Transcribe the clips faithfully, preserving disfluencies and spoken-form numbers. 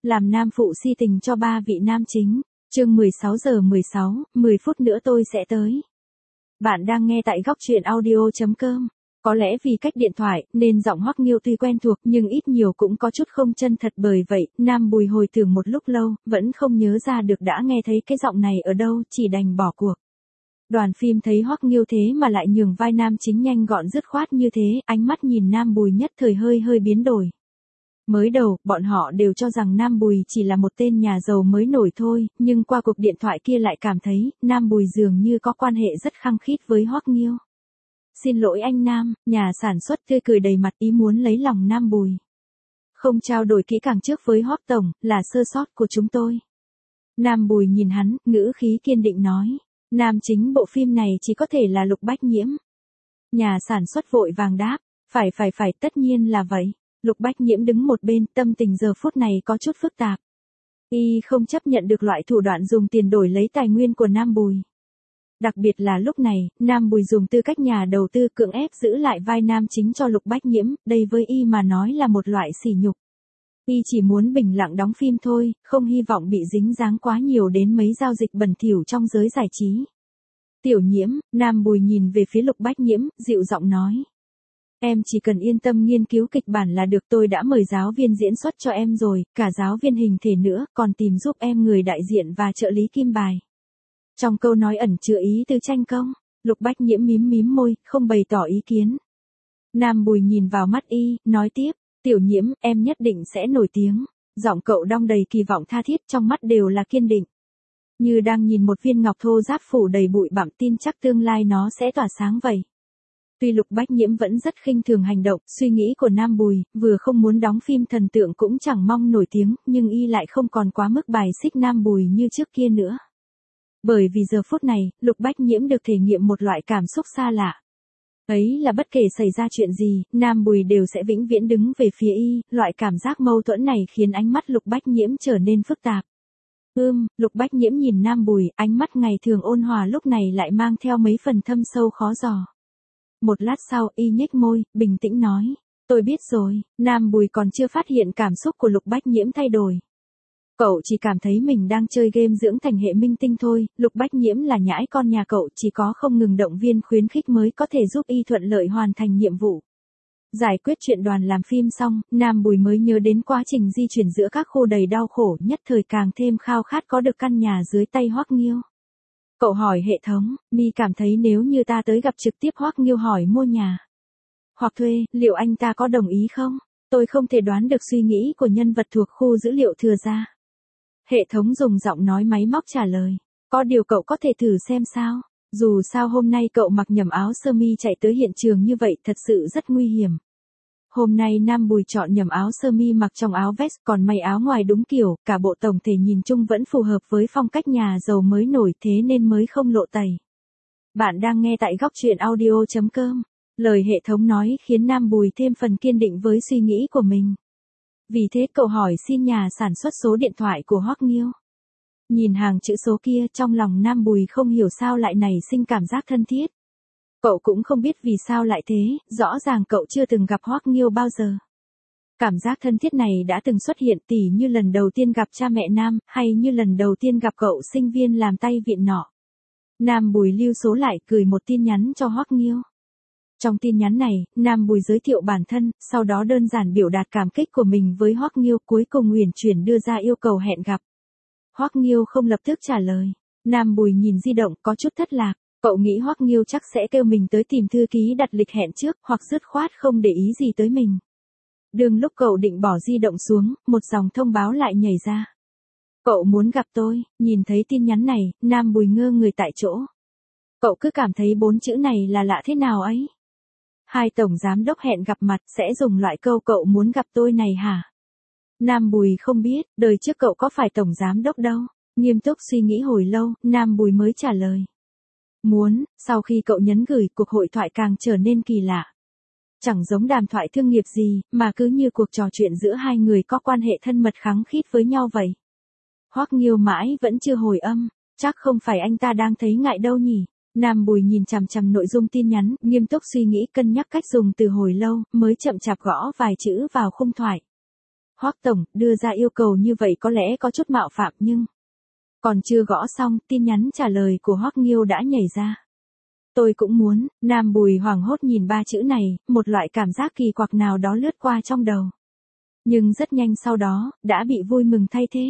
làm nam phụ si tình cho ba vị nam chính. Chương mười sáu giờ mười sáu, mười phút nữa tôi sẽ tới. Bạn đang nghe tại góc truyện audio chấm com. Có lẽ vì cách điện thoại, nên giọng Hoắc Nghiêu tuy quen thuộc nhưng ít nhiều cũng có chút không chân thật, bởi vậy, Nam Bùi hồi tưởng một lúc lâu, vẫn không nhớ ra được đã nghe thấy cái giọng này ở đâu, chỉ đành bỏ cuộc. Đoàn phim thấy Hoắc Nghiêu thế mà lại nhường vai nam chính nhanh gọn dứt khoát như thế, ánh mắt nhìn Nam Bùi nhất thời hơi hơi biến đổi. Mới đầu, bọn họ đều cho rằng Nam Bùi chỉ là một tên nhà giàu mới nổi thôi, nhưng qua cuộc điện thoại kia lại cảm thấy, Nam Bùi dường như có quan hệ rất khăng khít với Hoắc Nghiêu. Xin lỗi anh Nam, nhà sản xuất tươi cười đầy mặt ý muốn lấy lòng Nam Bùi. Không trao đổi kỹ càng trước với Hoắc Tổng, là sơ sót của chúng tôi. Nam Bùi nhìn hắn, ngữ khí kiên định nói. Nam chính bộ phim này chỉ có thể là Lục Bách Nhiễm. Nhà sản xuất vội vàng đáp, phải phải phải, tất nhiên là vậy. Lục Bách Nhiễm đứng một bên, tâm tình giờ phút này có chút phức tạp. Y không chấp nhận được loại thủ đoạn dùng tiền đổi lấy tài nguyên của Nam Bùi. Đặc biệt là lúc này, Nam Bùi dùng tư cách nhà đầu tư cưỡng ép giữ lại vai nam chính cho Lục Bách Nhiễm, đây với Y mà nói là một loại sỉ nhục. Y chỉ muốn bình lặng đóng phim thôi, không hy vọng bị dính dáng quá nhiều đến mấy giao dịch bẩn thỉu trong giới giải trí. Tiểu Nhiễm, Nam Bùi nhìn về phía Lục Bách Nhiễm, dịu giọng nói. Em chỉ cần yên tâm nghiên cứu kịch bản là được, tôi đã mời giáo viên diễn xuất cho em rồi, cả giáo viên hình thể nữa, còn tìm giúp em người đại diện và trợ lý kim bài. Trong câu nói ẩn chứa ý từ tranh công, Lục Bách Nhiễm mím mím môi, không bày tỏ ý kiến. Nam Bùi nhìn vào mắt Y, nói tiếp, Tiểu Nhiễm, em nhất định sẽ nổi tiếng. Giọng cậu đong đầy kỳ vọng tha thiết, trong mắt đều là kiên định. Như đang nhìn một viên ngọc thô ráp phủ đầy bụi bặm, tin chắc tương lai nó sẽ tỏa sáng vậy. Tuy Lục Bách Nhiễm vẫn rất khinh thường hành động, suy nghĩ của Nam Bùi, vừa không muốn đóng phim thần tượng cũng chẳng mong nổi tiếng, nhưng Y lại không còn quá mức bài xích Nam Bùi như trước kia nữa. Bởi vì giờ phút này, Lục Bách Nhiễm được thể nghiệm một loại cảm xúc xa lạ. Ấy là bất kể xảy ra chuyện gì, Nam Bùi đều sẽ vĩnh viễn đứng về phía Y, loại cảm giác mâu thuẫn này khiến ánh mắt Lục Bách Nhiễm trở nên phức tạp. Ưm, Lục Bách Nhiễm nhìn Nam Bùi, ánh mắt ngày thường ôn hòa lúc này lại mang theo mấy phần thâm sâu khó dò. Một lát sau, Y nhếch môi, bình tĩnh nói, tôi biết rồi. Nam Bùi còn chưa phát hiện cảm xúc của Lục Bách Nhiễm thay đổi. Cậu chỉ cảm thấy mình đang chơi game dưỡng thành hệ minh tinh thôi, Lục Bách Nhiễm là nhãi con nhà cậu, chỉ có không ngừng động viên khuyến khích mới có thể giúp Y thuận lợi hoàn thành nhiệm vụ. Giải quyết chuyện đoàn làm phim xong, Nam Bùi mới nhớ đến quá trình di chuyển giữa các khu đầy đau khổ, nhất thời càng thêm khao khát có được căn nhà dưới tay Hoắc Nghiêu. Cậu hỏi hệ thống, Mi cảm thấy nếu như ta tới gặp trực tiếp Hoắc Nghiêu hỏi mua nhà hoặc thuê, liệu anh ta có đồng ý không? Tôi không thể đoán được suy nghĩ của nhân vật thuộc khu dữ liệu thừa ra. Hệ thống dùng giọng nói máy móc trả lời. Có điều cậu có thể thử xem sao. Dù sao hôm nay cậu mặc nhầm áo sơ mi chạy tới hiện trường như vậy thật sự rất nguy hiểm. Hôm nay Nam Bùi chọn nhầm áo sơ mi mặc trong áo vest, còn may áo ngoài đúng kiểu, cả bộ tổng thể nhìn chung vẫn phù hợp với phong cách nhà giàu mới nổi, thế nên mới không lộ tẩy. Bạn đang nghe tại góc truyện audio chấm com. Lời hệ thống nói khiến Nam Bùi thêm phần kiên định với suy nghĩ của mình. Vì thế cậu hỏi xin nhà sản xuất số điện thoại của Hoắc Nghiêu. Nhìn hàng chữ số kia, trong lòng Nam Bùi không hiểu sao lại nảy sinh cảm giác thân thiết. Cậu cũng không biết vì sao lại thế, rõ ràng cậu chưa từng gặp Hoắc Nghiêu bao giờ. Cảm giác thân thiết này đã từng xuất hiện tỉ như lần đầu tiên gặp cha mẹ Nam, hay như lần đầu tiên gặp cậu sinh viên làm tay vịn nọ. Nam Bùi lưu số lại, gửi một tin nhắn cho Hoắc Nghiêu. Trong tin nhắn này, Nam Bùi giới thiệu bản thân, sau đó đơn giản biểu đạt cảm kích của mình với Hoắc Nghiêu, cuối cùng uyển chuyển đưa ra yêu cầu hẹn gặp. Hoắc Nghiêu không lập tức trả lời. Nam Bùi nhìn di động có chút thất lạc, cậu nghĩ Hoắc Nghiêu chắc sẽ kêu mình tới tìm thư ký đặt lịch hẹn trước, hoặc dứt khoát không để ý gì tới mình. Đương lúc cậu định bỏ di động xuống, một dòng thông báo lại nhảy ra. Cậu muốn gặp tôi. Nhìn thấy tin nhắn này, Nam Bùi ngơ người tại chỗ. Cậu cứ cảm thấy bốn chữ này là lạ thế nào ấy. Hai tổng giám đốc hẹn gặp mặt sẽ dùng loại câu cậu muốn gặp tôi này hả? Nam Bùi không biết, đời trước cậu có phải tổng giám đốc đâu. Nghiêm túc suy nghĩ hồi lâu, Nam Bùi mới trả lời. Muốn. Sau khi cậu nhấn gửi, cuộc hội thoại càng trở nên kỳ lạ. Chẳng giống đàm thoại thương nghiệp gì, mà cứ như cuộc trò chuyện giữa hai người có quan hệ thân mật khăng khít với nhau vậy. Hoắc Nghiêu mãi vẫn chưa hồi âm, chắc không phải anh ta đang thấy ngại đâu nhỉ. Nam Bùi nhìn chằm chằm nội dung tin nhắn, nghiêm túc suy nghĩ cân nhắc cách dùng từ hồi lâu, mới chậm chạp gõ vài chữ vào khung thoại. Hoắc tổng, đưa ra yêu cầu như vậy có lẽ có chút mạo phạm nhưng... Còn chưa gõ xong, tin nhắn trả lời của Hoắc Nghiêu đã nhảy ra. Tôi cũng muốn, Nam Bùi hoảng hốt nhìn ba chữ này, một loại cảm giác kỳ quặc nào đó lướt qua trong đầu. Nhưng rất nhanh sau đó, đã bị vui mừng thay thế.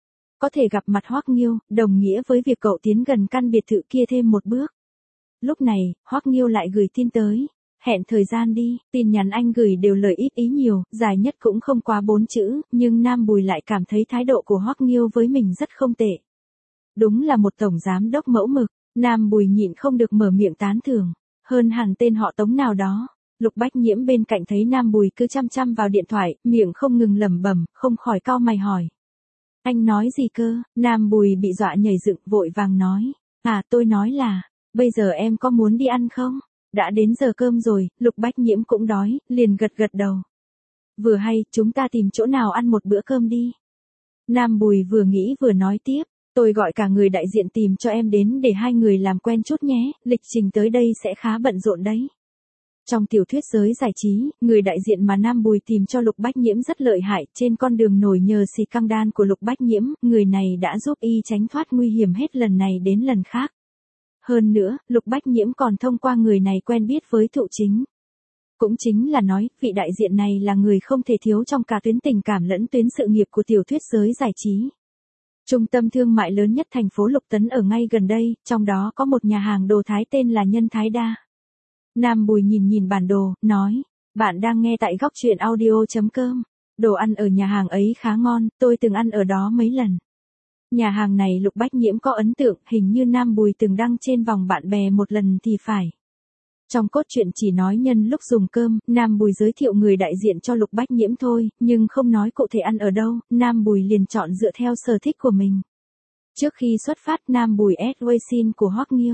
Có thể gặp mặt Hoắc Nghiêu, đồng nghĩa với việc cậu tiến gần căn biệt thự kia thêm một bước. Lúc này, Hoắc Nghiêu lại gửi tin tới. Hẹn thời gian đi, tin nhắn anh gửi đều lời ít ý nhiều, dài nhất cũng không quá bốn chữ, nhưng Nam Bùi lại cảm thấy thái độ của Hoắc Nghiêu với mình rất không tệ. Đúng là một tổng giám đốc mẫu mực, Nam Bùi nhịn không được mở miệng tán thưởng, hơn hẳn tên họ Tống nào đó. Lục Bách Nhiễm bên cạnh thấy Nam Bùi cứ chăm chăm vào điện thoại, miệng không ngừng lẩm bẩm, không khỏi cau mày hỏi. Anh nói gì cơ? Nam Bùi bị dọa nhảy dựng vội vàng nói. À tôi nói là, bây giờ em có muốn đi ăn không? Đã đến giờ cơm rồi, Lục Bách Nhiễm cũng đói, liền gật gật đầu. Vừa hay, chúng ta tìm chỗ nào ăn một bữa cơm đi. Nam Bùi vừa nghĩ vừa nói tiếp, tôi gọi cả người đại diện tìm cho em đến để hai người làm quen chút nhé, lịch trình tới đây sẽ khá bận rộn đấy. Trong tiểu thuyết giới giải trí, người đại diện mà Nam Bùi tìm cho Lục Bách Nhiễm rất lợi hại, trên con đường nổi nhờ xì căng đan của Lục Bách Nhiễm, người này đã giúp y tránh thoát nguy hiểm hết lần này đến lần khác. Hơn nữa, Lục Bách Nhiễm còn thông qua người này quen biết với Thụ Chính. Cũng chính là nói, vị đại diện này là người không thể thiếu trong cả tuyến tình cảm lẫn tuyến sự nghiệp của tiểu thuyết giới giải trí. Trung tâm thương mại lớn nhất thành phố Lục Tấn ở ngay gần đây, trong đó có một nhà hàng đồ Thái tên là Nhân Thái Đa. Nam Bùi nhìn nhìn bản đồ, nói, bạn đang nghe tại góc truyện audio chấm com. Đồ ăn ở nhà hàng ấy khá ngon, tôi từng ăn ở đó mấy lần. Nhà hàng này Lục Bách Nhiễm có ấn tượng, hình như Nam Bùi từng đăng trên vòng bạn bè một lần thì phải. Trong cốt truyện chỉ nói nhân lúc dùng cơm, Nam Bùi giới thiệu người đại diện cho Lục Bách Nhiễm thôi, nhưng không nói cụ thể ăn ở đâu, Nam Bùi liền chọn dựa theo sở thích của mình. Trước khi xuất phát Nam Bùi add Weixin của Hoắc Nghiêu.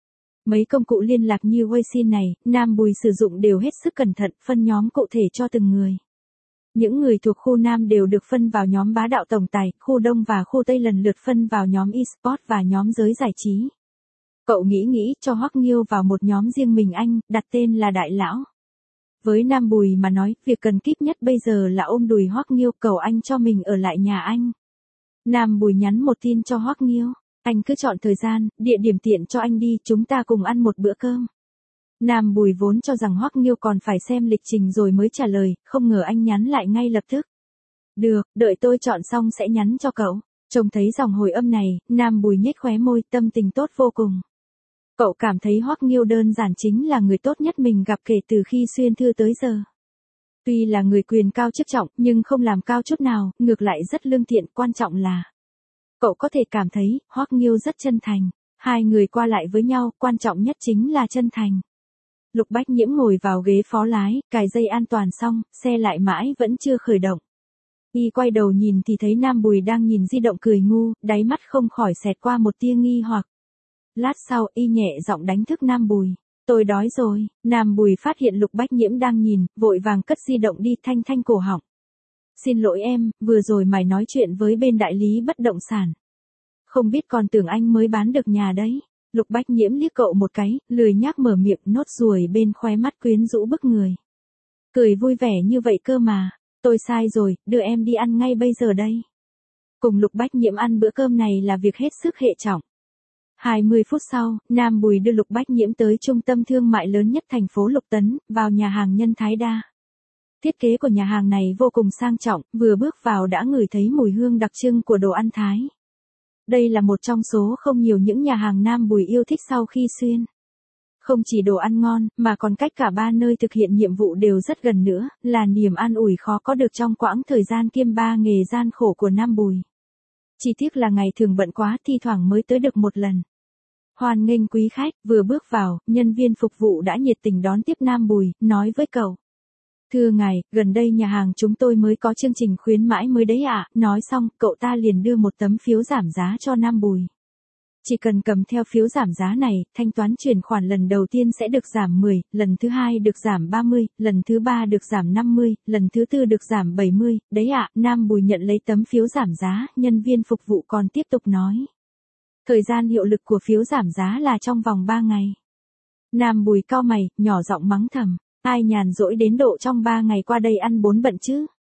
Mấy công cụ liên lạc như Weixin này, Nam Bùi sử dụng đều hết sức cẩn thận, phân nhóm cụ thể cho từng người. Những người thuộc khu Nam đều được phân vào nhóm bá đạo tổng tài, khu Đông và khu Tây lần lượt phân vào nhóm e-sport và nhóm giới giải trí. Cậu nghĩ nghĩ cho Hoắc Nghiêu vào một nhóm riêng mình anh, đặt tên là Đại Lão. Với Nam Bùi mà nói, việc cần kíp nhất bây giờ là ôm đùi Hoắc Nghiêu, cầu anh cho mình ở lại nhà anh. Nam Bùi nhắn một tin cho Hoắc Nghiêu, anh cứ chọn thời gian, địa điểm tiện cho anh đi, chúng ta cùng ăn một bữa cơm. Nam Bùi vốn cho rằng Hoắc Nghiêu còn phải xem lịch trình rồi mới trả lời, không ngờ anh nhắn lại ngay lập tức. Được, đợi tôi chọn xong sẽ nhắn cho cậu. Trông thấy dòng hồi âm này, Nam Bùi nhếch khóe môi, tâm tình tốt vô cùng. Cậu cảm thấy Hoắc Nghiêu đơn giản chính là người tốt nhất mình gặp kể từ khi xuyên thư tới giờ. Tuy là người quyền cao chức trọng, nhưng không làm cao chút nào, ngược lại rất lương thiện, quan trọng là cậu có thể cảm thấy Hoắc Nghiêu rất chân thành. Hai người qua lại với nhau, quan trọng nhất chính là chân thành. Lục Bách Nhiễm ngồi vào ghế phó lái, cài dây an toàn xong, xe lại mãi vẫn chưa khởi động. Y quay đầu nhìn thì thấy Nam Bùi đang nhìn di động cười ngu, đáy mắt không khỏi xẹt qua một tia nghi hoặc. Lát sau, Y nhẹ giọng đánh thức Nam Bùi. Tôi đói rồi. Nam Bùi phát hiện Lục Bách Nhiễm đang nhìn, vội vàng cất di động đi, thanh thanh cổ họng. Xin lỗi em, vừa rồi mày nói chuyện với bên đại lý bất động sản. Không biết còn tưởng anh mới bán được nhà đấy. Lục Bách Nhiễm liếc cậu một cái, lười nhác mở miệng, nốt ruồi bên khóe mắt quyến rũ bức người. Cười vui vẻ như vậy cơ mà. Tôi sai rồi, đưa em đi ăn ngay bây giờ đây. Cùng Lục Bách Nhiễm ăn bữa cơm này là việc hết sức hệ trọng. hai mươi phút sau, Nam Bùi đưa Lục Bách Nhiễm tới trung tâm thương mại lớn nhất thành phố Lục Tấn, vào nhà hàng Nhân Thái Đa. Thiết kế của nhà hàng này vô cùng sang trọng, vừa bước vào đã ngửi thấy mùi hương đặc trưng của đồ ăn Thái. Đây là một trong số không nhiều những nhà hàng Nam Bùi yêu thích sau khi xuyên. Không chỉ đồ ăn ngon, mà còn cách cả ba nơi thực hiện nhiệm vụ đều rất gần nữa, là niềm an ủi khó có được trong quãng thời gian kiêm ba nghề gian khổ của Nam Bùi. Chỉ tiếc là ngày thường bận quá, thi thoảng mới tới được một lần. Hoan nghênh quý khách, vừa bước vào, nhân viên phục vụ đã nhiệt tình đón tiếp Nam Bùi, nói với cậu. Thưa ngài, gần đây nhà hàng chúng tôi mới có chương trình khuyến mãi mới đấy ạ. Nói xong, cậu ta liền đưa một tấm phiếu giảm giá cho Nam Bùi. Chỉ cần cầm theo phiếu giảm giá này, thanh toán chuyển khoản lần đầu tiên sẽ được giảm mười, lần thứ hai được giảm ba mươi, lần thứ ba được giảm năm mươi, lần thứ tư được giảm bảy mươi, đấy ạ. Nam Bùi nhận lấy tấm phiếu giảm giá, nhân viên phục vụ còn tiếp tục nói. Thời gian hiệu lực của phiếu giảm giá là trong vòng ba ngày. Nam Bùi cau mày, nhỏ giọng mắng thầm. Ai nhàn rỗi đến độ trong ba ngày qua đây ăn bốn bận chứ?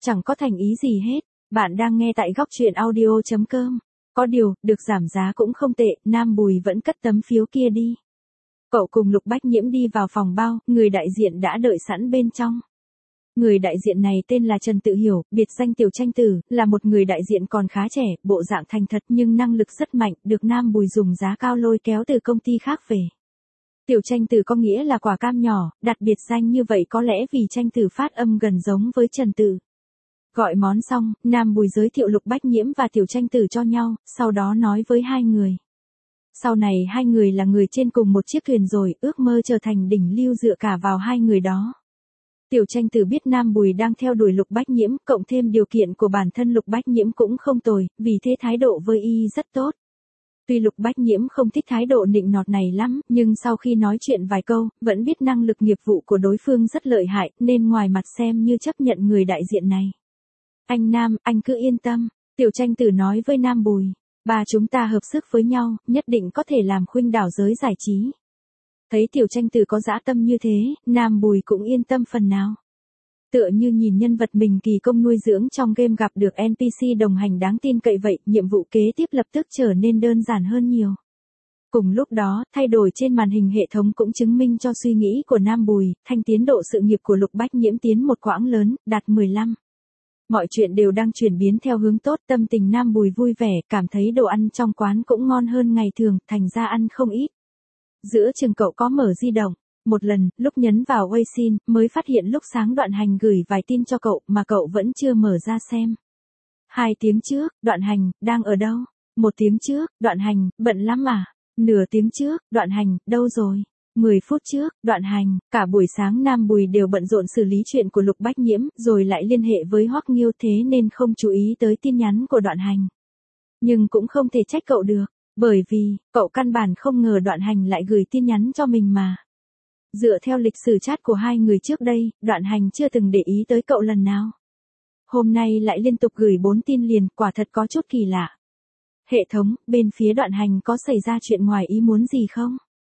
Chẳng có thành ý gì hết. Bạn đang nghe tại góc truyện audio.com. Có điều, được giảm giá cũng không tệ, Nam Bùi vẫn cất tấm phiếu kia đi. Cậu cùng Lục Bách Nhiễm đi vào phòng bao, người đại diện đã đợi sẵn bên trong. Người đại diện này tên là Trần Tự Hiểu, biệt danh Tiểu Tranh Tử, là một người đại diện còn khá trẻ, bộ dạng thành thật nhưng năng lực rất mạnh, được Nam Bùi dùng giá cao lôi kéo từ công ty khác về. Tiểu Tranh Tử có nghĩa là quả cam nhỏ, đặt biệt danh như vậy có lẽ vì Tranh Tử phát âm gần giống với Trần Tử. Gọi món xong, Nam Bùi giới thiệu Lục Bách Nhiễm và Tiểu Tranh Tử cho nhau, sau đó nói với hai người. Sau này hai người là người trên cùng một chiếc thuyền rồi, ước mơ trở thành đỉnh lưu dựa cả vào hai người đó. Tiểu Tranh Tử biết Nam Bùi đang theo đuổi Lục Bách Nhiễm, cộng thêm điều kiện của bản thân Lục Bách Nhiễm cũng không tồi, vì thế thái độ với y rất tốt. Tuy Lục Bách Nhiễm không thích thái độ nịnh nọt này lắm, nhưng sau khi nói chuyện vài câu, vẫn biết năng lực nghiệp vụ của đối phương rất lợi hại, nên ngoài mặt xem như chấp nhận người đại diện này. Anh Nam, anh cứ yên tâm, Tiểu Tranh Tử nói với Nam Bùi. Ba chúng ta hợp sức với nhau, nhất định có thể làm khuynh đảo giới giải trí. Thấy Tiểu Tranh Tử có dã tâm như thế, Nam Bùi cũng yên tâm phần nào. Tựa như nhìn nhân vật mình kỳ công nuôi dưỡng trong game gặp được en pê xê đồng hành đáng tin cậy vậy, nhiệm vụ kế tiếp lập tức trở nên đơn giản hơn nhiều. Cùng lúc đó, thay đổi trên màn hình hệ thống cũng chứng minh cho suy nghĩ của Nam Bùi, thanh tiến độ sự nghiệp của Lục Bách Nhiễm tiến một quãng lớn, đạt mười lăm. Mọi chuyện đều đang chuyển biến theo hướng tốt, tâm tình Nam Bùi vui vẻ, cảm thấy đồ ăn trong quán cũng ngon hơn ngày thường, thành ra ăn không ít. Giữa chừng cậu có mở di động. Một lần, lúc nhấn vào Weixin, mới phát hiện lúc sáng Đoạn Hành gửi vài tin cho cậu, mà cậu vẫn chưa mở ra xem. Hai tiếng trước, Đoạn Hành, đang ở đâu? Một tiếng trước, Đoạn Hành, bận lắm à? Nửa tiếng trước, Đoạn Hành, đâu rồi? Mười phút trước, Đoạn Hành, cả buổi sáng Nam Bùi đều bận rộn xử lý chuyện của Lục Bách Nhiễm, rồi lại liên hệ với Hoắc Nghiêu, thế nên không chú ý tới tin nhắn của Đoạn Hành. Nhưng cũng không thể trách cậu được, bởi vì, cậu căn bản không ngờ Đoạn Hành lại gửi tin nhắn cho mình mà. Dựa theo lịch sử chat của hai người trước đây, Đoạn Hành chưa từng để ý tới cậu lần nào. Hôm nay lại liên tục gửi bốn tin liền, quả thật có chút kỳ lạ. Hệ thống, bên phía Đoạn Hành có xảy ra chuyện ngoài ý muốn gì không?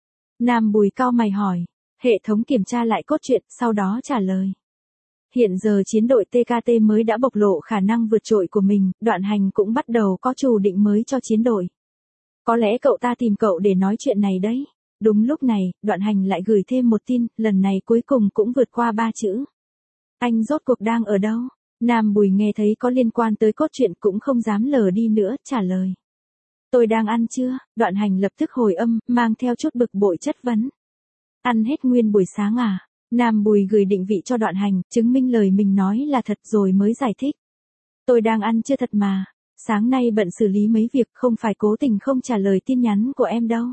Nam Bùi cau mày hỏi. Hệ thống kiểm tra lại cốt truyện, sau đó trả lời. Hiện giờ chiến đội tê ca tê mới đã bộc lộ khả năng vượt trội của mình, Đoạn Hành cũng bắt đầu có chủ định mới cho chiến đội. Có lẽ cậu ta tìm cậu để nói chuyện này đấy. Đúng lúc này, Đoạn Hành lại gửi thêm một tin, lần này cuối cùng cũng vượt qua ba chữ. Anh rốt cuộc đang ở đâu? Nam Bùi nghe thấy có liên quan tới cốt truyện cũng không dám lờ đi nữa, trả lời. Tôi đang ăn chưa? Đoạn Hành lập tức hồi âm, mang theo chút bực bội chất vấn. Ăn hết nguyên buổi sáng à? Nam Bùi gửi định vị cho Đoạn Hành, chứng minh lời mình nói là thật rồi mới giải thích. Tôi đang ăn chưa thật mà. Sáng nay bận xử lý mấy việc, không phải cố tình không trả lời tin nhắn của em đâu.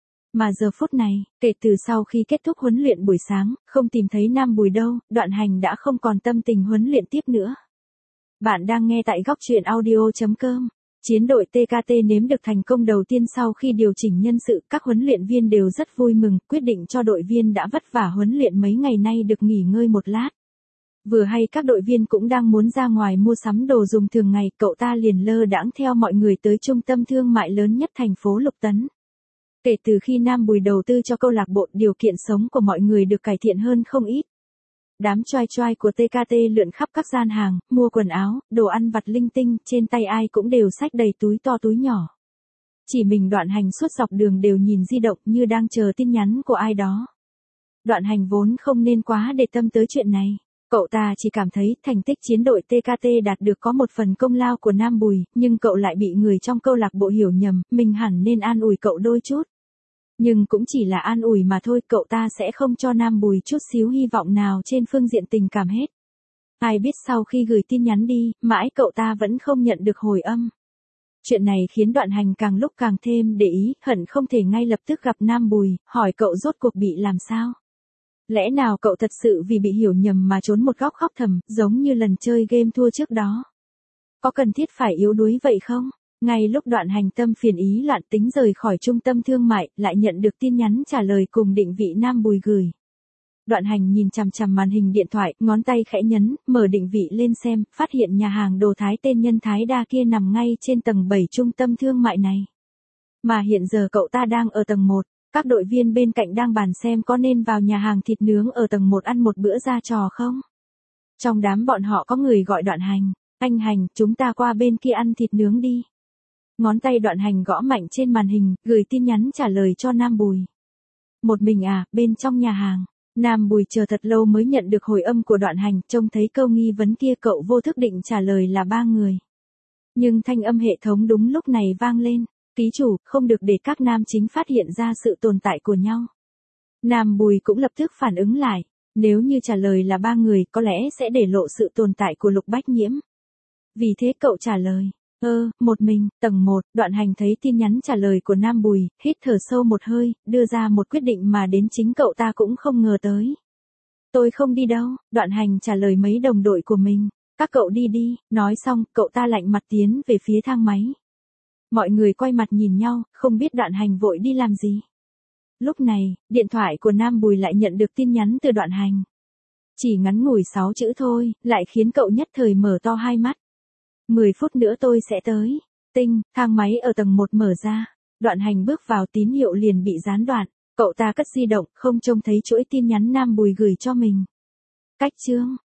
Mà giờ phút này, kể từ sau khi kết thúc huấn luyện buổi sáng, không tìm thấy Nam Bùi đâu, Đoạn Hành đã không còn tâm tình huấn luyện tiếp nữa. Bạn đang nghe tại góc truyện audio.com. Chiến đội tê ca tê nếm được thành công đầu tiên sau khi điều chỉnh nhân sự, các huấn luyện viên đều rất vui mừng, quyết định cho đội viên đã vất vả huấn luyện mấy ngày nay được nghỉ ngơi một lát. Vừa hay các đội viên cũng đang muốn ra ngoài mua sắm đồ dùng thường ngày, cậu ta liền lơ đãng theo mọi người tới trung tâm thương mại lớn nhất thành phố Lục Tấn. Kể từ khi Nam Bùi đầu tư cho câu lạc bộ, điều kiện sống của mọi người được cải thiện hơn không ít. Đám choai choai của tê ca tê lượn khắp các gian hàng, mua quần áo, đồ ăn vặt linh tinh, trên tay ai cũng đều xách đầy túi to túi nhỏ. Chỉ mình Đoạn Hành suốt dọc đường đều nhìn di động như đang chờ tin nhắn của ai đó. Đoạn Hành vốn không nên quá để tâm tới chuyện này. Cậu ta chỉ cảm thấy thành tích chiến đội tê ca tê đạt được có một phần công lao của Nam Bùi, nhưng cậu lại bị người trong câu lạc bộ hiểu nhầm, mình hẳn nên an ủi cậu đôi chút. Nhưng cũng chỉ là an ủi mà thôi, cậu ta sẽ không cho Nam Bùi chút xíu hy vọng nào trên phương diện tình cảm hết. Ai biết sau khi gửi tin nhắn đi, mãi cậu ta vẫn không nhận được hồi âm. Chuyện này khiến Đoạn Hành càng lúc càng thêm để ý, hận không thể ngay lập tức gặp Nam Bùi, hỏi cậu rốt cuộc bị làm sao. Lẽ nào cậu thật sự vì bị hiểu nhầm mà trốn một góc khóc thầm, giống như lần chơi game thua trước đó? Có cần thiết phải yếu đuối vậy không? Ngay lúc Đoạn Hành tâm phiền ý loạn tính rời khỏi trung tâm thương mại, lại nhận được tin nhắn trả lời cùng định vị Nam Bùi gửi. Đoạn Hành nhìn chằm chằm màn hình điện thoại, ngón tay khẽ nhấn, mở định vị lên xem, phát hiện nhà hàng đồ Thái tên Nhân Thái Đa kia nằm ngay trên tầng bảy trung tâm thương mại này. Mà hiện giờ cậu ta đang ở tầng một, các đội viên bên cạnh đang bàn xem có nên vào nhà hàng thịt nướng ở tầng một ăn một bữa ra trò không. Trong đám bọn họ có người gọi Đoạn Hành, anh Hành, chúng ta qua bên kia ăn thịt nướng đi. Ngón tay Đoạn Hành gõ mạnh trên màn hình, gửi tin nhắn trả lời cho Nam Bùi. Một mình à, bên trong nhà hàng. Nam Bùi chờ thật lâu mới nhận được hồi âm của Đoạn Hành, trông thấy câu nghi vấn kia cậu vô thức định trả lời là ba người. Nhưng thanh âm hệ thống đúng lúc này vang lên, ký chủ, không được để các nam chính phát hiện ra sự tồn tại của nhau. Nam Bùi cũng lập tức phản ứng lại, nếu như trả lời là ba người có lẽ sẽ để lộ sự tồn tại của Lục Bách Nhiễm. Vì thế cậu trả lời, ơ, một mình, tầng một, Đoạn Hành thấy tin nhắn trả lời của Nam Bùi, hít thở sâu một hơi, đưa ra một quyết định mà đến chính cậu ta cũng không ngờ tới. Tôi không đi đâu, Đoạn Hành trả lời mấy đồng đội của mình, các cậu đi đi, nói xong, cậu ta lạnh mặt tiến về phía thang máy. Mọi người quay mặt nhìn nhau, không biết Đoạn Hành vội đi làm gì. Lúc này, điện thoại của Nam Bùi lại nhận được tin nhắn từ Đoạn Hành. Chỉ ngắn ngủi sáu chữ thôi, lại khiến cậu nhất thời mở to hai mắt. mười phút nữa tôi sẽ tới. Tinh, thang máy ở tầng một mở ra. Đoạn Hành bước vào tín hiệu liền bị gián đoạn. Cậu ta cất di động, không trông thấy chuỗi tin nhắn Nam Bùi gửi cho mình. Cách chương.